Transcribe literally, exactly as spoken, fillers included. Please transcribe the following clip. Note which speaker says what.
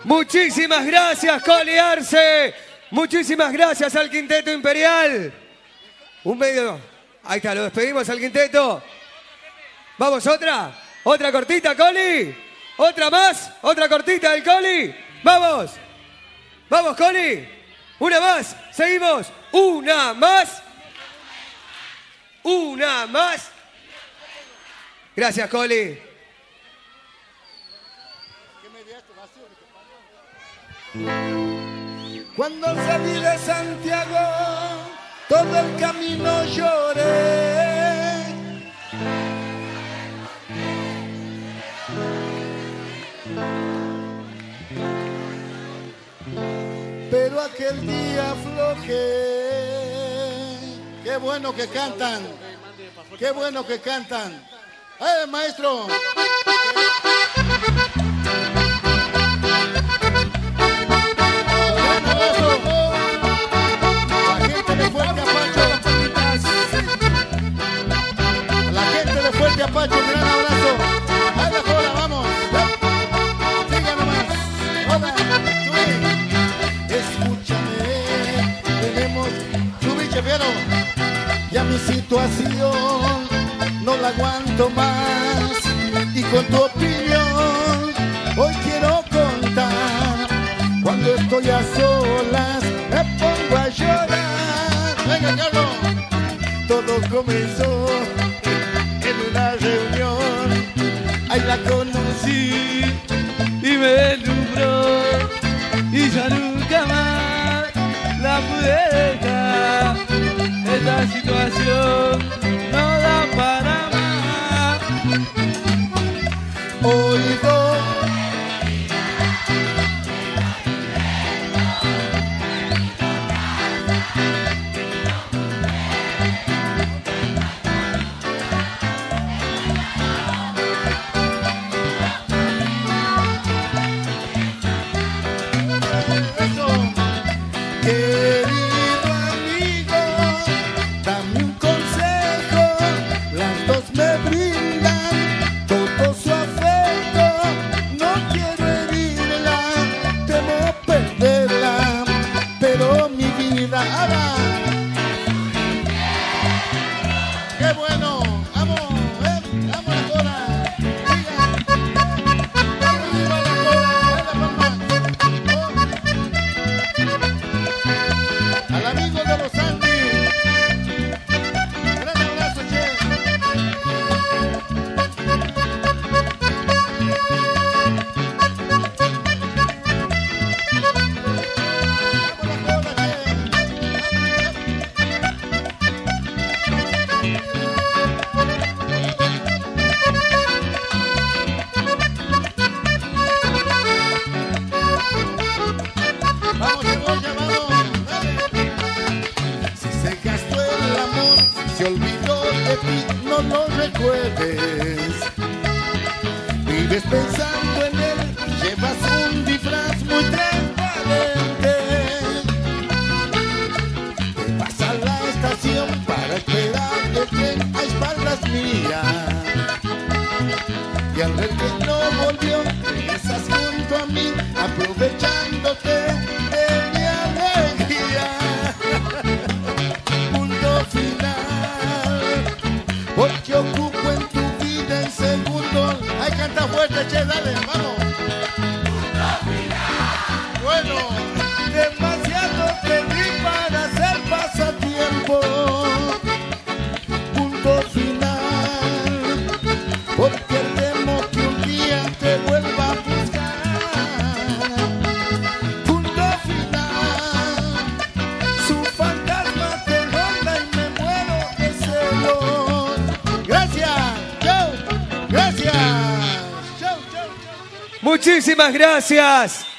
Speaker 1: Muchísimas gracias, Coli Arce. Muchísimas gracias al Quinteto Imperial. Un medio. Ahí está, lo despedimos al Quinteto. Vamos, otra. Otra cortita, Coli. Otra más. Otra cortita del Coli. Vamos. Vamos, Coli. Una más. Seguimos. Una más. Una más. Gracias, Coli.
Speaker 2: Cuando salí de Santiago, todo el camino lloré. Pero aquel día aflojé. Qué bueno que cantan. Qué bueno que cantan. ¡Eh, maestro! Fuerte Apache, un gran abrazo. A la cola, vamos. Siga nomás. Hola, sube. Escúchame, tenemos. Sube, chefiero. Ya mi situación no la aguanto más. Y con tu opinión hoy quiero contar. Cuando estoy a solas me pongo a llorar. Venga, Carlos. Todo comenzó en una reunión, ahí la conocí
Speaker 3: y me deslumbró y ya nunca más la pude dejar. Esta situación no da para más.
Speaker 2: Oigo
Speaker 1: Muchísimas gracias.